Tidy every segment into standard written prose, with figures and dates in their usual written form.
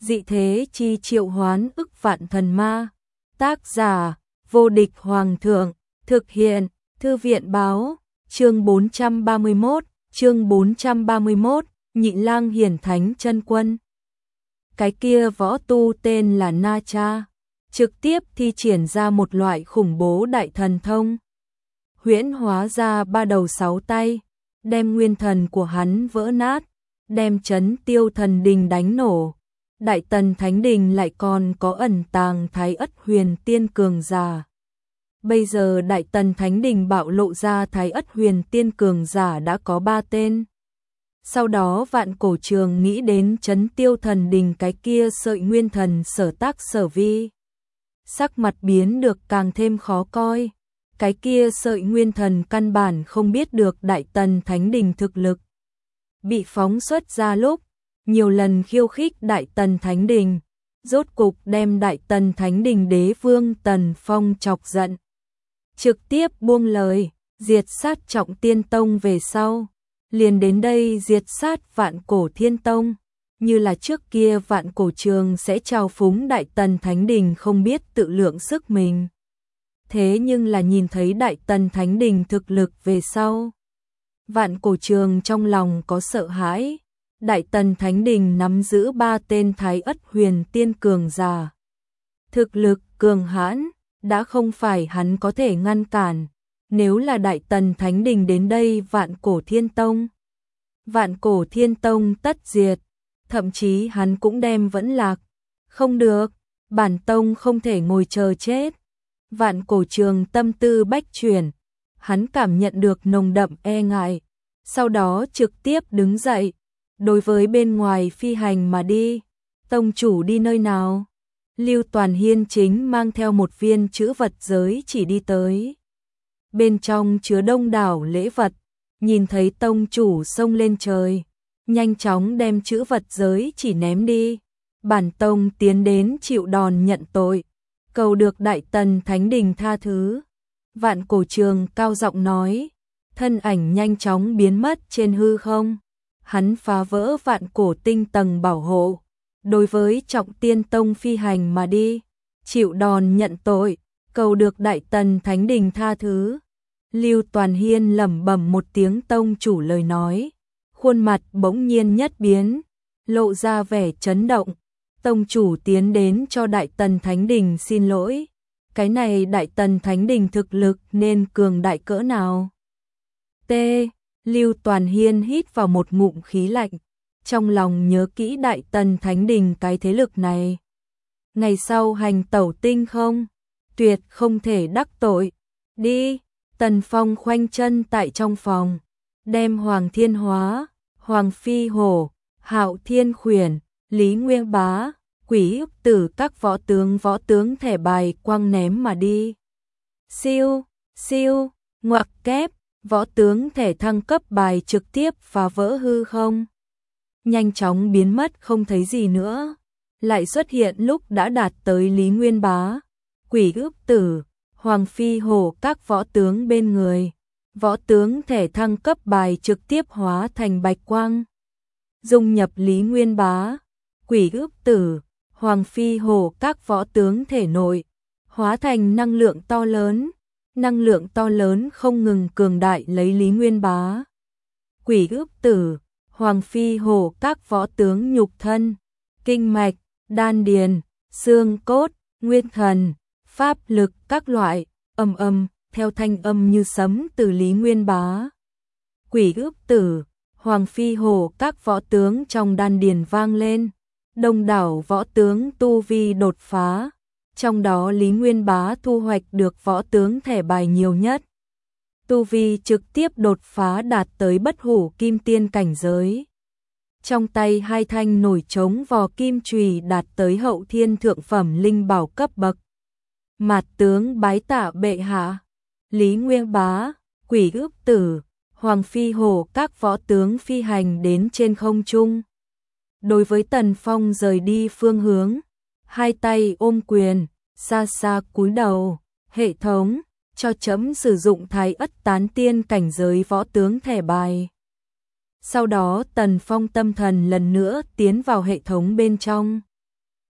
Dị thế chi triệu hoán ức vạn thần ma. Tác giả, vô địch hoàng thượng. Thực hiện, thư viện báo. Chương 431, Nhị Lang Hiển Thánh Chân Quân. Cái kia võ tu tên là Na Cha, trực tiếp thi triển ra một loại khủng bố đại thần thông. Huyễn hóa ra 3 đầu 6 tay, đem nguyên thần của hắn vỡ nát, đem Chấn Tiêu Thần Đình đánh nổ. Đại Tần Thánh Đình lại còn có ẩn tàng Thái Ất Huyền Tiên cường giả. Bây giờ Đại Tần Thánh Đình bạo lộ ra Thái Ất Huyền Tiên cường giả đã có 3 tên. Sau đó Vạn Cổ Trường nghĩ đến Chấn Tiêu Thần Đình cái kia sợi nguyên thần sở tác sở vi. Sắc mặt biến được càng thêm khó coi. Cái kia sợi nguyên thần căn bản không biết được Đại Tần Thánh Đình thực lực. Bị phóng xuất ra lúc, nhiều lần khiêu khích Đại Tần Thánh Đình, rốt cục đem Đại Tần Thánh Đình đế vương Tần Phong chọc giận. Trực tiếp buông lời, diệt sát Trọng Tiên Tông về sau, liền đến đây diệt sát Vạn Cổ Thiên Tông, như là trước kia Vạn Cổ Trường sẽ trào phúng Đại Tần Thánh Đình không biết tự lượng sức mình. Thế nhưng là nhìn thấy Đại Tần Thánh Đình thực lực về sau, Vạn Cổ Trường trong lòng có sợ hãi. Đại Tần Thánh Đình nắm giữ 3 tên Thái Ất Huyền Tiên cường giả. Thực lực cường hãn, đã không phải hắn có thể ngăn cản. Nếu là Đại Tần Thánh Đình đến đây Vạn Cổ Thiên Tông, Vạn Cổ Thiên Tông tất diệt, thậm chí hắn cũng đem vẫn lạc. Không được, bản tông không thể ngồi chờ chết. Vạn Cổ Trường tâm tư bách chuyển, hắn cảm nhận được nồng đậm e ngại, sau đó trực tiếp đứng dậy, đối với bên ngoài phi hành mà đi. Tông chủ đi nơi nào? Lưu Toàn Hiên chính mang theo một viên chữ vật giới chỉ đi tới. Bên trong chứa đông đảo lễ vật, nhìn thấy tông chủ xông lên trời, nhanh chóng đem chữ vật giới chỉ ném đi. Bản tông tiến đến chịu đòn nhận tội, cầu được Đại Tần Thánh Đình tha thứ. Vạn Cổ Trường cao giọng nói, thân ảnh nhanh chóng biến mất trên hư không. Hắn phá vỡ Vạn Cổ tinh tầng bảo hộ, đối với Trọng Tiên Tông phi hành mà đi, chịu đòn nhận tội, cầu được Đại Tần Thánh Đình tha thứ. Lưu Toàn Hiên lẩm bẩm một tiếng tông chủ lời nói, khuôn mặt bỗng nhiên nhất biến, lộ ra vẻ chấn động. Tông chủ tiến đến cho Đại Tần Thánh Đình xin lỗi. Cái này Đại Tần Thánh Đình thực lực nên cường đại cỡ nào? T. Lưu Toàn Hiên hít vào một ngụm khí lạnh, trong lòng nhớ kỹ Đại Tần Thánh Đình cái thế lực này. Ngày sau hành tẩu tinh không, tuyệt không thể đắc tội. Đi. Tần Phong khoanh chân tại trong phòng, đem Hoàng Thiên Hóa, Hoàng Phi Hổ, Hạo Thiên Khuyển, Lý Nguyên Bá, Quỷ Ức Tử các võ tướng thẻ bài quăng ném mà đi. Siêu, siêu, ngoặc kép, võ tướng thẻ thăng cấp bài trực tiếp phá vỡ hư không. Nhanh chóng biến mất không thấy gì nữa, lại xuất hiện lúc đã đạt tới Lý Nguyên Bá, Quỷ Ức Tử, Hoàng Phi Hổ các võ tướng bên người. Võ tướng thẻ thăng cấp bài trực tiếp hóa thành bạch quang, dung nhập Lý Nguyên Bá, Quỷ Ức Tử, Hoàng Phi Hổ các võ tướng thể nội, hóa thành năng lượng to lớn. Năng lượng to lớn không ngừng cường đại lấy Lý Nguyên Bá, Quỷ Ức Tử, Hoàng Phi Hổ các võ tướng nhục thân, kinh mạch, đan điền, xương cốt, nguyên thần, pháp lực các loại, theo thanh âm như sấm từ Lý Nguyên Bá, Quỷ Ức Tử, Hoàng Phi Hổ các võ tướng trong đan điền vang lên. Đông đảo võ tướng tu vi đột phá, trong đó Lý Nguyên Bá thu hoạch được võ tướng thẻ bài nhiều nhất. Tu vi trực tiếp đột phá đạt tới bất hủ kim tiên cảnh giới. Trong tay 2 thanh nổi trống vò kim chùy đạt tới hậu thiên thượng phẩm linh bảo cấp bậc. Mạt tướng bái tạ bệ hạ. Lý Nguyên Bá, Quỷ Ức Tử, Hoàng Phi Hổ các võ tướng phi hành đến trên không trung. Đối với Tần Phong rời đi phương hướng, 2 tay ôm quyền, xa xa cúi đầu. Hệ thống, cho chấm sử dụng Thái Ất Tán Tiên cảnh giới võ tướng thẻ bài. Sau đó Tần Phong tâm thần lần nữa tiến vào hệ thống bên trong.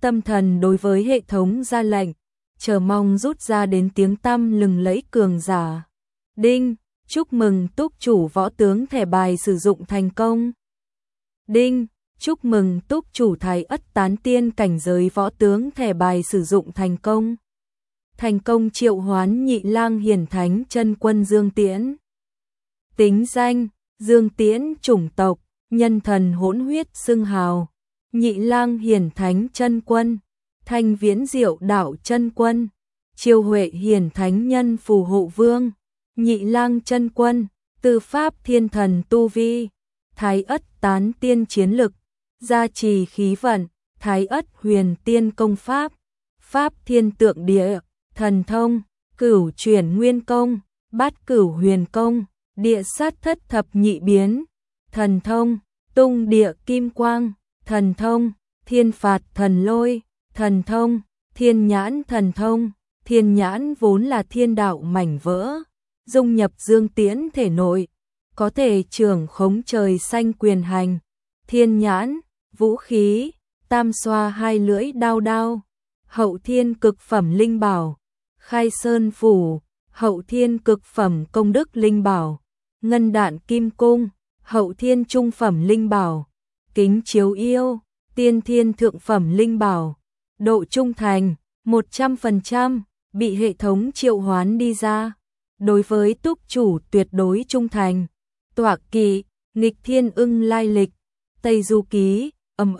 tâm thần đối với hệ thống ra lệnh, chờ mong rút ra đến tiếng tăm lừng lẫy cường giả. Đinh, chúc mừng túc chủ võ tướng thẻ bài sử dụng thành công. Đinh, chúc mừng túc chủ Thái Ất Tán Tiên cảnh giới võ tướng thẻ bài sử dụng thành công. Thành công triệu hoán Nhị Lang Hiển Thánh Chân Quân Dương Tiễn. Tính danh: Dương Tiễn, chủng tộc nhân thần hỗn huyết xưng hào. Nhị Lang Hiển Thánh Chân Quân, Thanh Viễn Diệu Đạo Chân Quân, Chiêu Huệ Hiển Thánh Nhân Phù Hộ Vương. Nhị Lang Chân Quân, Tư Pháp Thiên Thần tu vi, Thái Ất Tán Tiên chiến lực, gia trì khí vận, Thái Ất Huyền Tiên công pháp, Pháp Thiên Tượng Địa, thần thông, Cửu Chuyển Nguyên Công, Bát Cửu Huyền Công, Địa Sát Thất Thập Nhị Biến, thần thông, Tung Địa Kim Quang, thần thông, Thiên Phạt Thần Lôi, thần thông, Thiên Nhãn thần thông. Thiên Nhãn vốn là thiên đạo mảnh vỡ, dung nhập Dương Tiễn thể nội, có thể trưởng khống trời xanh quyền hành. Thiên Nhãn, vũ khí, tam xoa hai lưỡi đao đao, hậu thiên cực phẩm linh bảo, khai sơn phủ, hậu thiên cực phẩm công đức linh bảo, ngân đạn kim cung, hậu thiên trung phẩm linh bảo, kính chiếu yêu, tiên thiên thượng phẩm linh bảo. Độ trung thành 100%, bị hệ thống triệu hoán đi ra. Đối với túc chủ tuyệt đối trung thành. Tọa kỵ, nghịch thiên ưng lai lịch, Tây Du Ký,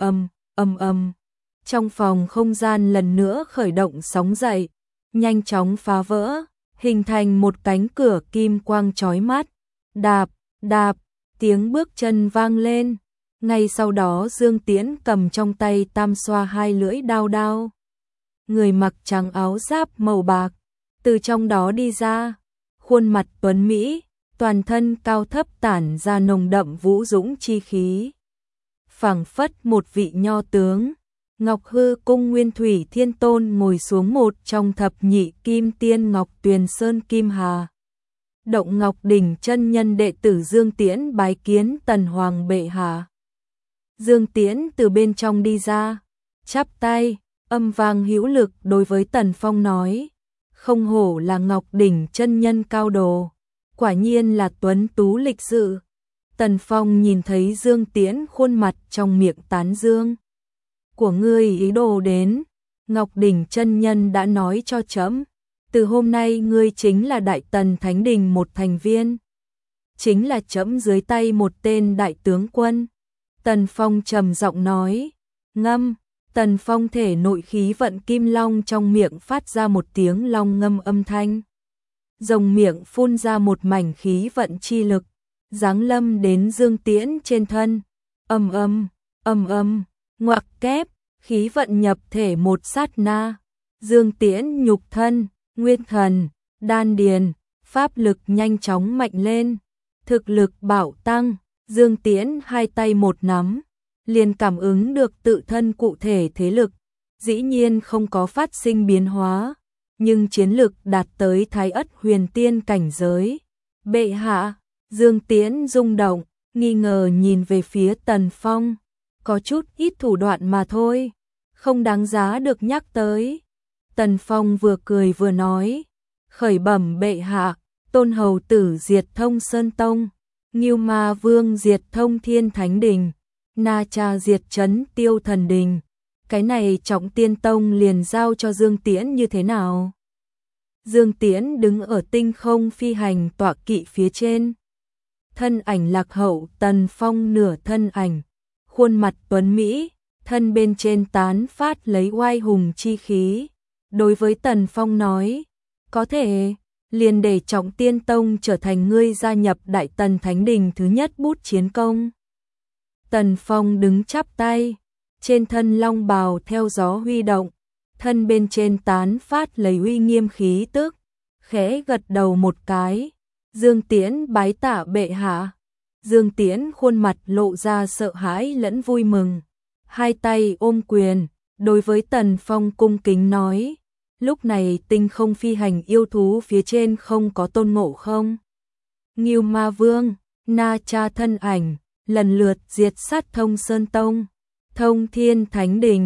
ầm. Trong phòng không gian lần nữa khởi động sóng dậy, nhanh chóng phá vỡ, hình thành một cánh cửa kim quang chói mắt. Đạp, đạp, tiếng bước chân vang lên. Ngay sau đó Dương Tiễn cầm trong tay tam xoa hai lưỡi đao đao. Người mặc trắng áo giáp màu bạc, từ trong đó đi ra, khuôn mặt tuấn mỹ, toàn thân cao thấp tản ra nồng đậm vũ dũng chi khí. Phảng phất một vị nho tướng. Ngọc Hư Cung Nguyên Thủy Thiên Tôn ngồi xuống một trong thập nhị kim tiên Ngọc Tuyền Sơn Kim Hà. Động Ngọc Đỉnh chân nhân đệ tử Dương Tiễn bái kiến Tần Hoàng bệ hạ. Dương Tiễn từ bên trong đi ra, chắp tay, âm vang hữu lực đối với Tần Phong nói: không hổ là Ngọc Đỉnh chân nhân cao đồ, quả nhiên là tuấn tú lịch sự. Tần Phong nhìn thấy Dương Tiễn khuôn mặt trong miệng tán dương. Của ngươi ý đồ đến, Ngọc Đỉnh chân nhân đã nói cho trẫm, từ hôm nay ngươi chính là Đại Tần Thánh Đình một thành viên, chính là trẫm dưới tay một tên đại tướng quân. Tần Phong trầm giọng nói. Ngâm. Tần Phong thể nội khí vận kim long trong miệng phát ra một tiếng long ngâm âm thanh. Rồng miệng phun ra một mảnh khí vận chi lực, giáng lâm đến Dương Tiễn trên thân. Ầm, ngoặc kép, khí vận nhập thể một sát na. Dương Tiễn nhục thân, nguyên thần, đan điền, pháp lực nhanh chóng mạnh lên, thực lực bạo tăng. Dương Tiễn hai tay một nắm, liền cảm ứng được tự thân cụ thể thế lực, dĩ nhiên không có phát sinh biến hóa, nhưng chiến lực đạt tới Thái Ất Huyền Tiên cảnh giới. Bệ hạ. Dương Tiễn rung động, nghi ngờ nhìn về phía Tần Phong, có chút ít thủ đoạn mà thôi, không đáng giá được nhắc tới. Tần Phong vừa cười vừa nói, khởi bẩm bệ hạ, Tôn hầu tử diệt thông Sơn Tông, Ngưu Ma Vương diệt thông Thiên Thánh Đình, Na Cha diệt trấn Tiêu Thần Đình, cái này Trọng Tiên Tông liền giao cho Dương Tiễn như thế nào? Dương Tiễn đứng ở tinh không phi hành tọa kỵ phía trên, thân ảnh lạc hậu. Tần Phong nửa thân ảnh, khuôn mặt tuấn mỹ, thân bên trên tán phát lấy oai hùng chi khí. Đối với Tần Phong nói, có thể, liền để Trọng Tiên Tông trở thành ngươi gia nhập Đại Tần Thánh Đình thứ nhất bút chiến công. Tần Phong đứng chắp tay, trên thân long bào theo gió huy động, thân bên trên tán phát lấy uy nghiêm khí tức, khẽ gật đầu một cái. Dương Tiễn bái tạ bệ hạ. Dương Tiễn khuôn mặt lộ ra sợ hãi lẫn vui mừng, hai tay ôm quyền, đối với Tần Phong cung kính nói, lúc này tinh không phi hành yêu thú phía trên không có Tôn Ngộ Không, Ngưu Ma Vương, Na Cha thân ảnh, lần lượt diệt sát thông Sơn Tông, thông Thiên Thánh Đình,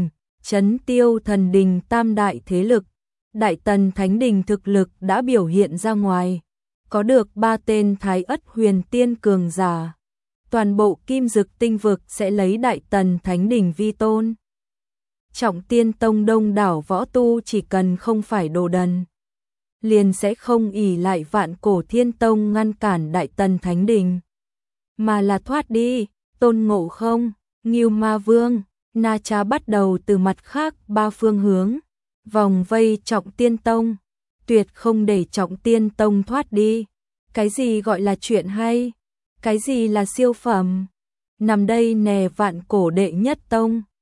trấn tiêu thần đình tam đại thế lực, Đại Tần Thánh Đình thực lực đã biểu hiện ra ngoài, có được 3 tên Thái Ất huyền tiên cường giả. Toàn bộ Kim Dực tinh vực sẽ lấy Đại Tần Thánh Đình vi tôn. Trọng Tiên Tông đông đảo võ tu chỉ cần không phải đồ đần, liền sẽ không ỷ lại Vạn Cổ Thiên Tông ngăn cản Đại Tần Thánh Đình, mà là thoát đi. Tôn Ngộ Không, Ngưu Ma Vương, Na Cha bắt đầu từ mặt khác 3 phương hướng, vòng vây Trọng Tiên Tông, tuyệt không để Trọng Tiên Tông thoát đi. Cái gì gọi là chuyện hay? Cái gì là siêu phẩm? Nằm đây nè Vạn Cổ đệ nhất tông.